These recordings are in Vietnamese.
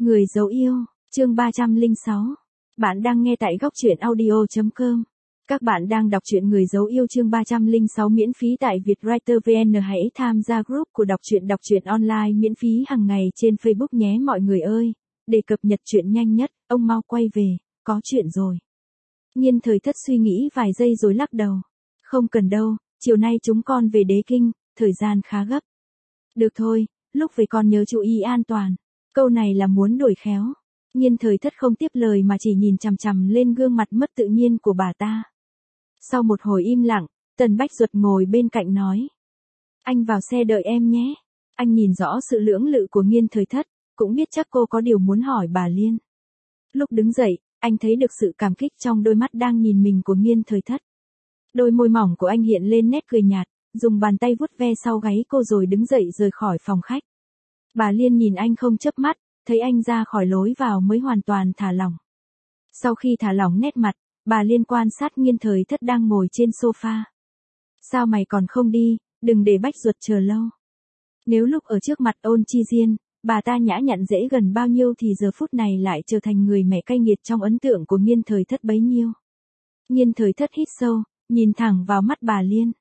Người dấu yêu, chương 306. Bạn đang nghe tại góc truyện audio.com. Các bạn đang đọc truyện Người dấu yêu chương 306 miễn phí tại Vietwriter VN. Hãy tham gia group của đọc truyện online miễn phí hàng ngày trên Facebook nhé mọi người ơi. Để cập nhật truyện nhanh nhất, ông mau quay về, có chuyện rồi. Nhiên Thời Thất suy nghĩ vài giây rồi lắc đầu. Không cần đâu, chiều nay chúng con về Đế Kinh, thời gian khá gấp. Được thôi, lúc về con nhớ chú ý an toàn. Câu này là muốn đổi khéo. Nhiên Thời Thất không tiếp lời mà chỉ nhìn chằm chằm lên gương mặt mất tự nhiên của bà ta. Sau một hồi im lặng, Tần Bách Duật ngồi bên cạnh nói. Anh vào xe đợi em nhé. Anh nhìn rõ sự lưỡng lự của Nhiên Thời Thất, cũng biết chắc cô có điều muốn hỏi bà Liên. Lúc đứng dậy, anh thấy được sự cảm kích trong đôi mắt đang nhìn mình của Nhiên Thời Thất. Đôi môi mỏng của anh hiện lên nét cười nhạt, dùng bàn tay vuốt ve sau gáy cô rồi đứng dậy rời khỏi phòng khách. Bà Liên nhìn anh không chớp mắt, thấy anh ra khỏi lối vào mới hoàn toàn thả lỏng. Sau khi thả lỏng nét mặt, bà Liên quan sát Nhiên Thời Thất đang ngồi trên sofa. Sao mày còn không đi, đừng để Bách Duật chờ lâu. Nếu lúc ở trước mặt Ôn Chi Diên, bà ta nhã nhặn dễ gần bao nhiêu thì giờ phút này lại trở thành người mẹ cay nghiệt trong ấn tượng của Nhiên Thời Thất bấy nhiêu. Nhiên Thời Thất hít sâu, nhìn thẳng vào mắt bà Liên.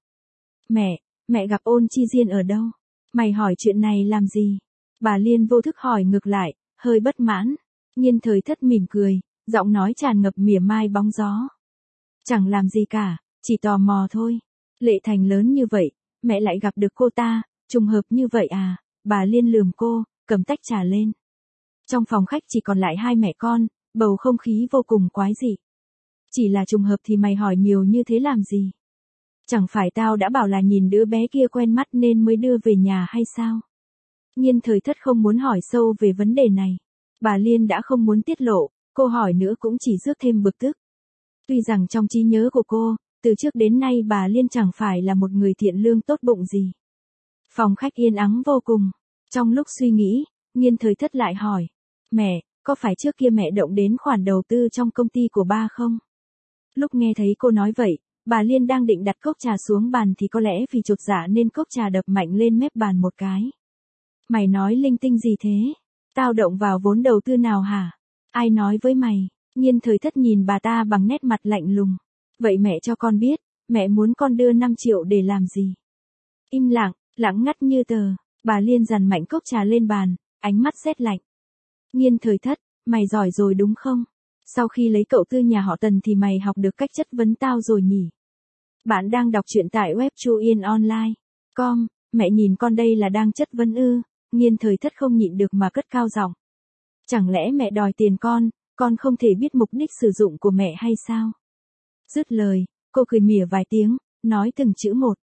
Mẹ gặp Ôn Chi Diên ở đâu? Mày hỏi chuyện này làm gì? Bà Liên vô thức hỏi ngược lại, hơi bất mãn. Nhiên Thời Thất mỉm cười, giọng nói tràn ngập mỉa mai bóng gió. Chẳng làm gì cả, chỉ tò mò thôi. Lệ Thành lớn như vậy, mẹ lại gặp được cô ta, trùng hợp như vậy à? Bà Liên lườm cô, cầm tách trà lên. Trong phòng khách chỉ còn lại hai mẹ con, bầu không khí vô cùng quái dị. Chỉ là trùng hợp thì mày hỏi nhiều như thế làm gì? Chẳng phải tao đã bảo là nhìn đứa bé kia quen mắt nên mới đưa về nhà hay sao? Nhiên Thời Thất không muốn hỏi sâu về vấn đề này. Bà Liên đã không muốn tiết lộ, cô hỏi nữa cũng chỉ rước thêm bực tức. Tuy rằng trong trí nhớ của cô, từ trước đến nay bà Liên chẳng phải là một người thiện lương tốt bụng gì. Phòng khách yên ắng vô cùng. Trong lúc suy nghĩ, Nhiên Thời Thất lại hỏi. Mẹ, có phải trước kia mẹ động đến khoản đầu tư trong công ty của ba không? Lúc nghe thấy cô nói vậy, bà Liên đang định đặt cốc trà xuống bàn thì có lẽ vì chột dạ nên cốc trà đập mạnh lên mép bàn một cái. Mày nói linh tinh gì thế? Tao động vào vốn đầu tư nào hả? Ai nói với mày? Nhiên Thời Thất nhìn bà ta bằng nét mặt lạnh lùng. Vậy mẹ cho con biết, mẹ muốn con đưa 5 triệu để làm gì? Im lặng, lặng ngắt như tờ, bà Liên dằn mạnh cốc trà lên bàn, ánh mắt rét lạnh. Nhiên Thời Thất, mày giỏi rồi đúng không? Sau khi lấy cậu tư nhà họ Tần thì mày học được cách chất vấn tao rồi nhỉ? Bạn đang đọc truyện tại web chuyenonline.com, mẹ nhìn con đây là đang chất vấn ư? Nhiên Thời Thất không nhịn được mà cất cao giọng. Chẳng lẽ mẹ đòi tiền con không thể biết mục đích sử dụng của mẹ hay sao? Dứt lời, cô cười mỉa vài tiếng, nói từng chữ một.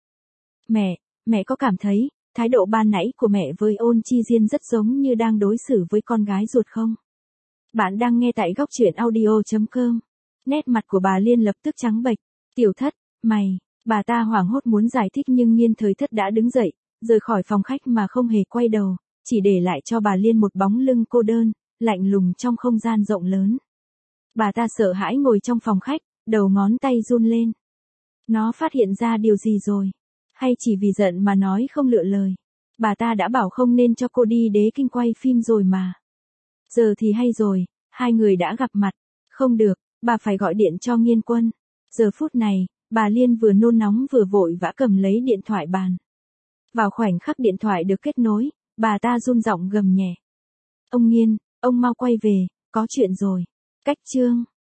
Mẹ có cảm thấy, thái độ ban nãy của mẹ với Ôn Chi Diên rất giống như đang đối xử với con gái ruột không? Bạn đang nghe tại góc truyện audio.com. Nét mặt của bà Liên lập tức trắng bệch. Tiểu Thất, bà ta hoảng hốt muốn giải thích nhưng Nhiên Thời Thất đã đứng dậy, rời khỏi phòng khách mà không hề quay đầu, chỉ để lại cho bà Liên một bóng lưng cô đơn, lạnh lùng trong không gian rộng lớn. Bà ta sợ hãi ngồi trong phòng khách, đầu ngón tay run lên. Nó phát hiện ra điều gì rồi? Hay chỉ vì giận mà nói không lựa lời? Bà ta đã bảo không nên cho cô đi Đế Kinh quay phim rồi mà. Giờ thì hay rồi, hai người đã gặp mặt. Không được, bà phải gọi điện cho Nghiên Quân. Giờ phút này, bà Liên vừa nôn nóng vừa vội vã cầm lấy điện thoại bàn. Vào khoảnh khắc điện thoại được kết nối, bà ta run giọng gầm nhẹ. Ông Nghiên, ông mau quay về, có chuyện rồi. Cách chương.